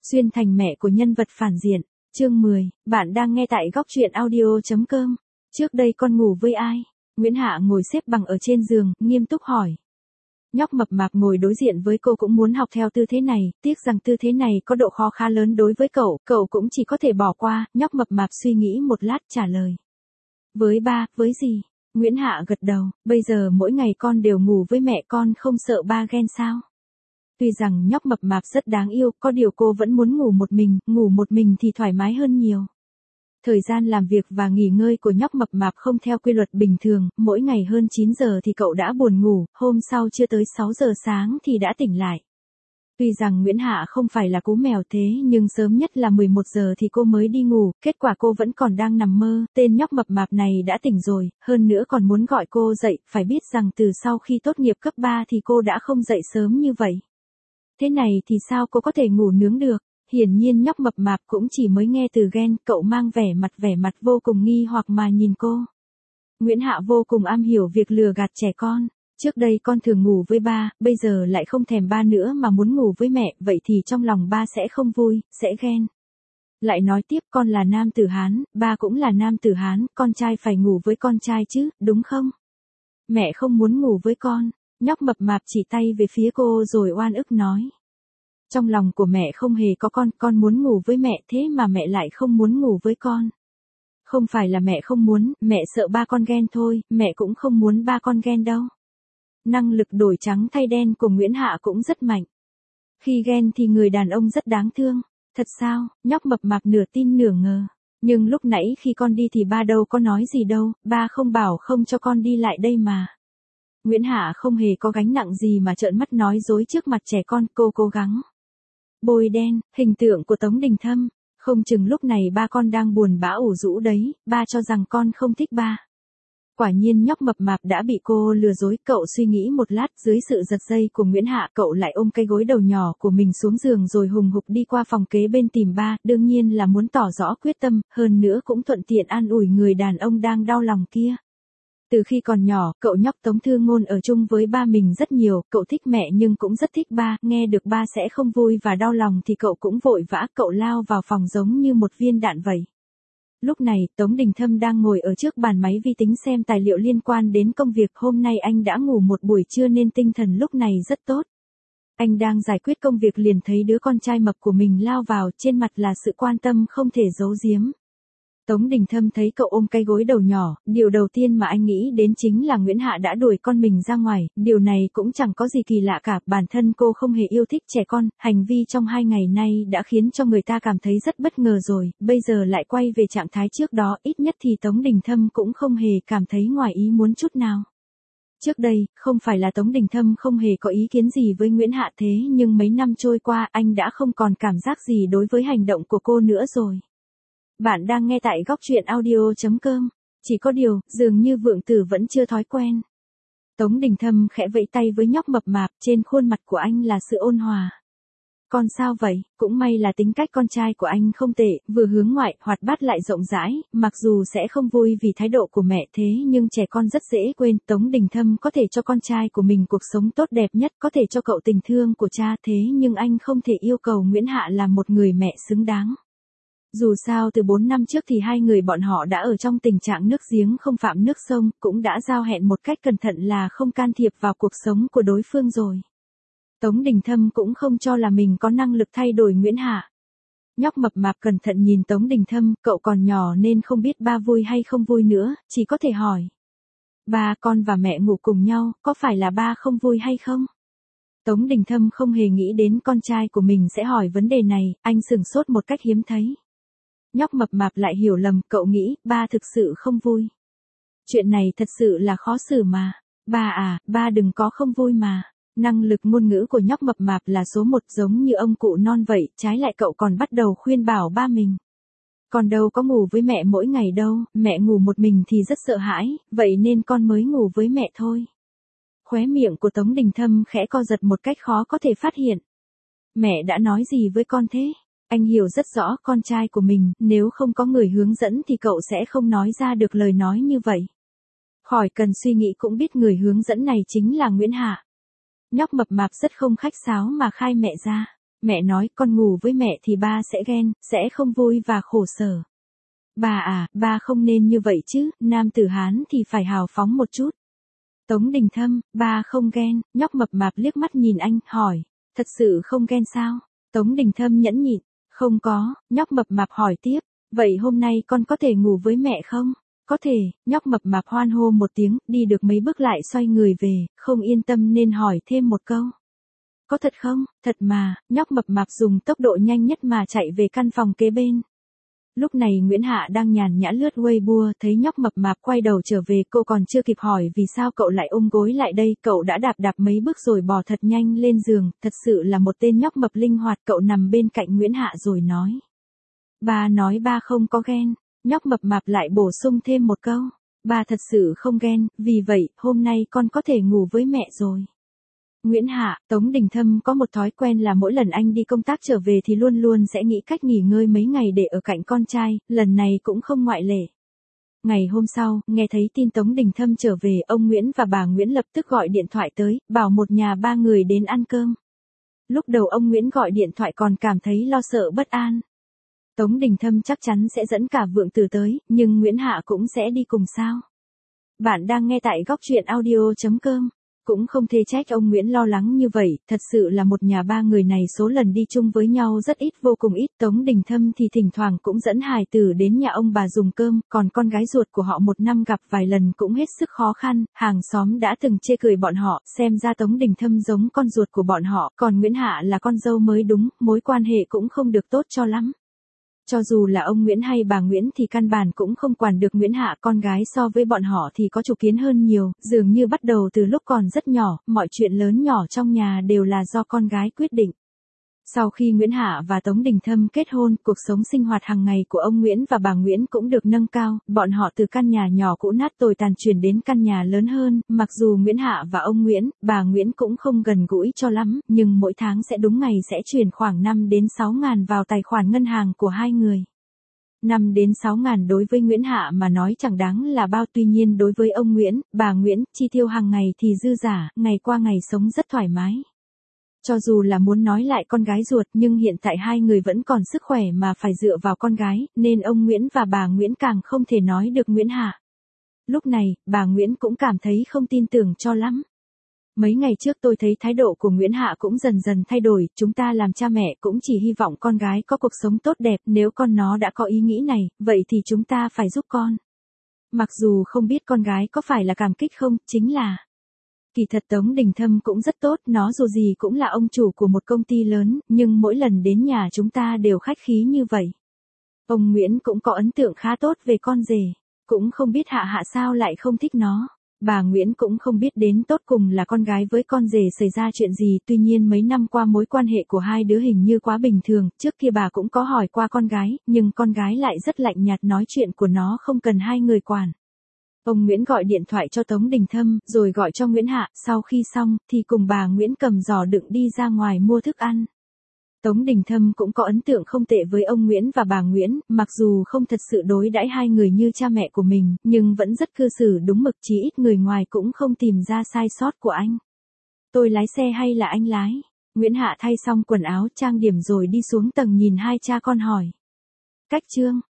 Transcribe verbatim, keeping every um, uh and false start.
Xuyên thành mẹ của nhân vật phản diện. Chương mười, bạn đang nghe tại góc truyện audio.com. Trước đây con ngủ với ai? Nguyễn Hạ ngồi xếp bằng ở trên giường, nghiêm túc hỏi. Nhóc mập mạp ngồi đối diện với cô cũng muốn học theo tư thế này, tiếc rằng tư thế này có độ khó khá lớn đối với cậu, cậu cũng chỉ có thể bỏ qua. Nhóc mập mạp suy nghĩ một lát trả lời. Với ba, với gì? Nguyễn Hạ gật đầu, bây giờ mỗi ngày con đều ngủ với mẹ, con không sợ ba ghen sao? Tuy rằng nhóc mập mạp rất đáng yêu, có điều cô vẫn muốn ngủ một mình, ngủ một mình thì thoải mái hơn nhiều. Thời gian làm việc và nghỉ ngơi của nhóc mập mạp không theo quy luật bình thường, mỗi ngày hơn chín giờ thì cậu đã buồn ngủ, hôm sau chưa tới sáu giờ sáng thì đã tỉnh lại. Tuy rằng Nguyễn Hạ không phải là cú mèo thế nhưng sớm nhất là mười một giờ thì cô mới đi ngủ, kết quả cô vẫn còn đang nằm mơ, tên nhóc mập mạp này đã tỉnh rồi, hơn nữa còn muốn gọi cô dậy, phải biết rằng từ sau khi tốt nghiệp cấp ba thì cô đã không dậy sớm như vậy. Thế này thì sao cô có thể ngủ nướng được? Hiển nhiên nhóc mập mạp cũng chỉ mới nghe từ ghen, cậu mang vẻ mặt vẻ mặt vô cùng nghi hoặc mà nhìn cô. Nguyễn Hạ vô cùng am hiểu việc lừa gạt trẻ con. Trước đây con thường ngủ với ba, bây giờ lại không thèm ba nữa mà muốn ngủ với mẹ, vậy thì trong lòng ba sẽ không vui, sẽ ghen. Lại nói tiếp, con là nam tử Hán, ba cũng là nam tử Hán, con trai phải ngủ với con trai chứ, đúng không? Mẹ không muốn ngủ với con. Nhóc mập mạp chỉ tay về phía cô rồi oan ức nói. Trong lòng của mẹ không hề có con, con muốn ngủ với mẹ thế mà mẹ lại không muốn ngủ với con. Không phải là mẹ không muốn, mẹ sợ ba con ghen thôi, mẹ cũng không muốn ba con ghen đâu. Năng lực đổi trắng thay đen của Nguyễn Hạ cũng rất mạnh. Khi ghen thì người đàn ông rất đáng thương. Thật sao? Nhóc mập mạp nửa tin nửa ngờ. Nhưng lúc nãy khi con đi thì ba đâu có nói gì đâu, ba không bảo không cho con đi lại đây mà. Nguyễn Hạ không hề có gánh nặng gì mà trợn mắt nói dối trước mặt trẻ con, cô cố gắng. Bôi đen, hình tượng của Tống Đình Thâm, không chừng lúc này ba con đang buồn bã ủ rũ đấy, ba cho rằng con không thích ba. Quả nhiên nhóc mập mạp đã bị cô lừa dối, cậu suy nghĩ một lát, dưới sự giật dây của Nguyễn Hạ, cậu lại ôm cái gối đầu nhỏ của mình xuống giường rồi hùng hục đi qua phòng kế bên tìm ba, đương nhiên là muốn tỏ rõ quyết tâm, hơn nữa cũng thuận tiện an ủi người đàn ông đang đau lòng kia. Từ khi còn nhỏ, cậu nhóc Tống Thư Ngôn ở chung với ba mình rất nhiều, cậu thích mẹ nhưng cũng rất thích ba, nghe được ba sẽ không vui và đau lòng thì cậu cũng vội vã, cậu lao vào phòng giống như một viên đạn vậy. Lúc này, Tống Đình Thâm đang ngồi ở trước bàn máy vi tính xem tài liệu liên quan đến công việc, hôm nay anh đã ngủ một buổi trưa nên tinh thần lúc này rất tốt. Anh đang giải quyết công việc liền thấy đứa con trai mập của mình lao vào, trên mặt là sự quan tâm không thể giấu giếm. Tống Đình Thâm thấy cậu ôm cái gối đầu nhỏ, điều đầu tiên mà anh nghĩ đến chính là Nguyễn Hạ đã đuổi con mình ra ngoài, điều này cũng chẳng có gì kỳ lạ cả, bản thân cô không hề yêu thích trẻ con, hành vi trong hai ngày nay đã khiến cho người ta cảm thấy rất bất ngờ rồi, bây giờ lại quay về trạng thái trước đó, ít nhất thì Tống Đình Thâm cũng không hề cảm thấy ngoài ý muốn chút nào. Trước đây, không phải là Tống Đình Thâm không hề có ý kiến gì với Nguyễn Hạ thế nhưng mấy năm trôi qua anh đã không còn cảm giác gì đối với hành động của cô nữa rồi. Bạn đang nghe tại góc truyện audio.com. Chỉ có điều, dường như Vượng Tử vẫn chưa thói quen. Tống Đình Thâm khẽ vẫy tay với nhóc mập mạp, trên khuôn mặt của anh là sự ôn hòa. Con sao vậy? Cũng may là tính cách con trai của anh không tệ, vừa hướng ngoại, hoạt bát lại rộng rãi, mặc dù sẽ không vui vì thái độ của mẹ thế nhưng trẻ con rất dễ quên. Tống Đình Thâm có thể cho con trai của mình cuộc sống tốt đẹp nhất, có thể cho cậu tình thương của cha thế nhưng anh không thể yêu cầu Nguyễn Hạ là một người mẹ xứng đáng. Dù sao từ bốn năm trước thì hai người bọn họ đã ở trong tình trạng nước giếng không phạm nước sông, cũng đã giao hẹn một cách cẩn thận là không can thiệp vào cuộc sống của đối phương rồi. Tống Đình Thâm cũng không cho là mình có năng lực thay đổi Nguyễn Hạ. Nhóc mập mạp cẩn thận nhìn Tống Đình Thâm, cậu còn nhỏ nên không biết ba vui hay không vui nữa, chỉ có thể hỏi. Ba, con và mẹ ngủ cùng nhau, có phải là ba không vui hay không? Tống Đình Thâm không hề nghĩ đến con trai của mình sẽ hỏi vấn đề này, anh sửng sốt một cách hiếm thấy. Nhóc mập mạp lại hiểu lầm, cậu nghĩ, ba thực sự không vui. Chuyện này thật sự là khó xử mà. Ba à, ba đừng có không vui mà. Năng lực ngôn ngữ của nhóc mập mạp là số một, giống như ông cụ non vậy, trái lại cậu còn bắt đầu khuyên bảo ba mình. Con đâu có ngủ với mẹ mỗi ngày đâu, mẹ ngủ một mình thì rất sợ hãi, vậy nên con mới ngủ với mẹ thôi. Khóe miệng của Tống Đình Thâm khẽ co giật một cách khó có thể phát hiện. Mẹ đã nói gì với con thế? Anh hiểu rất rõ con trai của mình, nếu không có người hướng dẫn thì cậu sẽ không nói ra được lời nói như vậy. Khỏi cần suy nghĩ cũng biết người hướng dẫn này chính là Nguyễn Hạ. Nhóc mập mạp rất không khách sáo mà khai mẹ ra. Mẹ nói con ngủ với mẹ thì ba sẽ ghen, sẽ không vui và khổ sở. Bà à, ba không nên như vậy chứ, nam tử Hán thì phải hào phóng một chút. Tống Đình Thâm, ba không ghen, nhóc mập mạp liếc mắt nhìn anh, hỏi, thật sự không ghen sao? Tống Đình Thâm nhẫn nhịn, không có, nhóc mập mạp hỏi tiếp, vậy hôm nay con có thể ngủ với mẹ không? Có thể, nhóc mập mạp hoan hô một tiếng, đi được mấy bước lại xoay người về, không yên tâm nên hỏi thêm một câu. Có thật không? Thật mà, nhóc mập mạp dùng tốc độ nhanh nhất mà chạy về căn phòng kế bên. Lúc này Nguyễn Hạ đang nhàn nhã lướt Weibo, thấy nhóc mập mạp quay đầu trở về, cô còn chưa kịp hỏi vì sao cậu lại ôm gối lại đây, cậu đã đạp đạp mấy bước rồi bò thật nhanh lên giường, thật sự là một tên nhóc mập linh hoạt. Cậu nằm bên cạnh Nguyễn Hạ rồi nói. Ba nói ba không có ghen, nhóc mập mạp lại bổ sung thêm một câu. Ba thật sự không ghen, vì vậy, hôm nay con có thể ngủ với mẹ rồi. Nguyễn Hạ, Tống Đình Thâm có một thói quen là mỗi lần anh đi công tác trở về thì luôn luôn sẽ nghĩ cách nghỉ ngơi mấy ngày để ở cạnh con trai, lần này cũng không ngoại lệ. Ngày hôm sau, nghe thấy tin Tống Đình Thâm trở về, ông Nguyễn và bà Nguyễn lập tức gọi điện thoại tới, bảo một nhà ba người đến ăn cơm. Lúc đầu ông Nguyễn gọi điện thoại còn cảm thấy lo sợ bất an. Tống Đình Thâm chắc chắn sẽ dẫn cả Vượng Tử tới, nhưng Nguyễn Hạ cũng sẽ đi cùng sao? Bạn đang nghe tại góc truyện audio chấm com. Cũng không thể trách ông Nguyễn lo lắng như vậy, thật sự là một nhà ba người này số lần đi chung với nhau rất ít, vô cùng ít. Tống Đình Thâm thì thỉnh thoảng cũng dẫn hài tử đến nhà ông bà dùng cơm, còn con gái ruột của họ một năm gặp vài lần cũng hết sức khó khăn, hàng xóm đã từng chê cười bọn họ, xem ra Tống Đình Thâm giống con ruột của bọn họ, còn Nguyễn Hạ là con dâu mới đúng, mối quan hệ cũng không được tốt cho lắm. Cho dù là ông Nguyễn hay bà Nguyễn thì căn bản cũng không quản được Nguyễn Hạ, con gái so với bọn họ thì có chủ kiến hơn nhiều, dường như bắt đầu từ lúc còn rất nhỏ, mọi chuyện lớn nhỏ trong nhà đều là do con gái quyết định. Sau khi Nguyễn Hạ và Tống Đình Thâm kết hôn, cuộc sống sinh hoạt hàng ngày của ông Nguyễn và bà Nguyễn cũng được nâng cao, bọn họ từ căn nhà nhỏ cũ nát tồi tàn chuyển đến căn nhà lớn hơn, mặc dù Nguyễn Hạ và ông Nguyễn, bà Nguyễn cũng không gần gũi cho lắm, nhưng mỗi tháng sẽ đúng ngày sẽ chuyển khoảng năm đến sáu ngàn vào tài khoản ngân hàng của hai người. năm đến sáu ngàn đối với Nguyễn Hạ mà nói chẳng đáng là bao, tuy nhiên đối với ông Nguyễn, bà Nguyễn, chi tiêu hàng ngày thì dư giả, ngày qua ngày sống rất thoải mái. Cho dù là muốn nói lại con gái ruột nhưng hiện tại hai người vẫn còn sức khỏe mà phải dựa vào con gái, nên ông Nguyễn và bà Nguyễn càng không thể nói được Nguyễn Hạ. Lúc này, bà Nguyễn cũng cảm thấy không tin tưởng cho lắm. Mấy ngày trước tôi thấy thái độ của Nguyễn Hạ cũng dần dần thay đổi, chúng ta làm cha mẹ cũng chỉ hy vọng con gái có cuộc sống tốt đẹp, nếu con nó đã có ý nghĩ này, vậy thì chúng ta phải giúp con. Mặc dù không biết con gái có phải là cảm kích không, chính là... Kỳ thật Tống Đình Thâm cũng rất tốt, nó dù gì cũng là ông chủ của một công ty lớn, nhưng mỗi lần đến nhà chúng ta đều khách khí như vậy. Ông Nguyễn cũng có ấn tượng khá tốt về con rể, cũng không biết Hạ Hạ sao lại không thích nó. Bà Nguyễn cũng không biết đến tột cùng là con gái với con rể xảy ra chuyện gì, tuy nhiên mấy năm qua mối quan hệ của hai đứa hình như quá bình thường, trước kia bà cũng có hỏi qua con gái, nhưng con gái lại rất lạnh nhạt, nói chuyện của nó không cần hai người quản. Ông Nguyễn gọi điện thoại cho Tống Đình Thâm, rồi gọi cho Nguyễn Hạ, sau khi xong, thì cùng bà Nguyễn cầm giỏ đựng đi ra ngoài mua thức ăn. Tống Đình Thâm cũng có ấn tượng không tệ với ông Nguyễn và bà Nguyễn, mặc dù không thật sự đối đãi hai người như cha mẹ của mình, nhưng vẫn rất cư xử đúng mực, chí ít người ngoài cũng không tìm ra sai sót của anh. Tôi lái xe hay là anh lái? Nguyễn Hạ thay xong quần áo trang điểm rồi đi xuống tầng nhìn hai cha con hỏi. Cách Trương,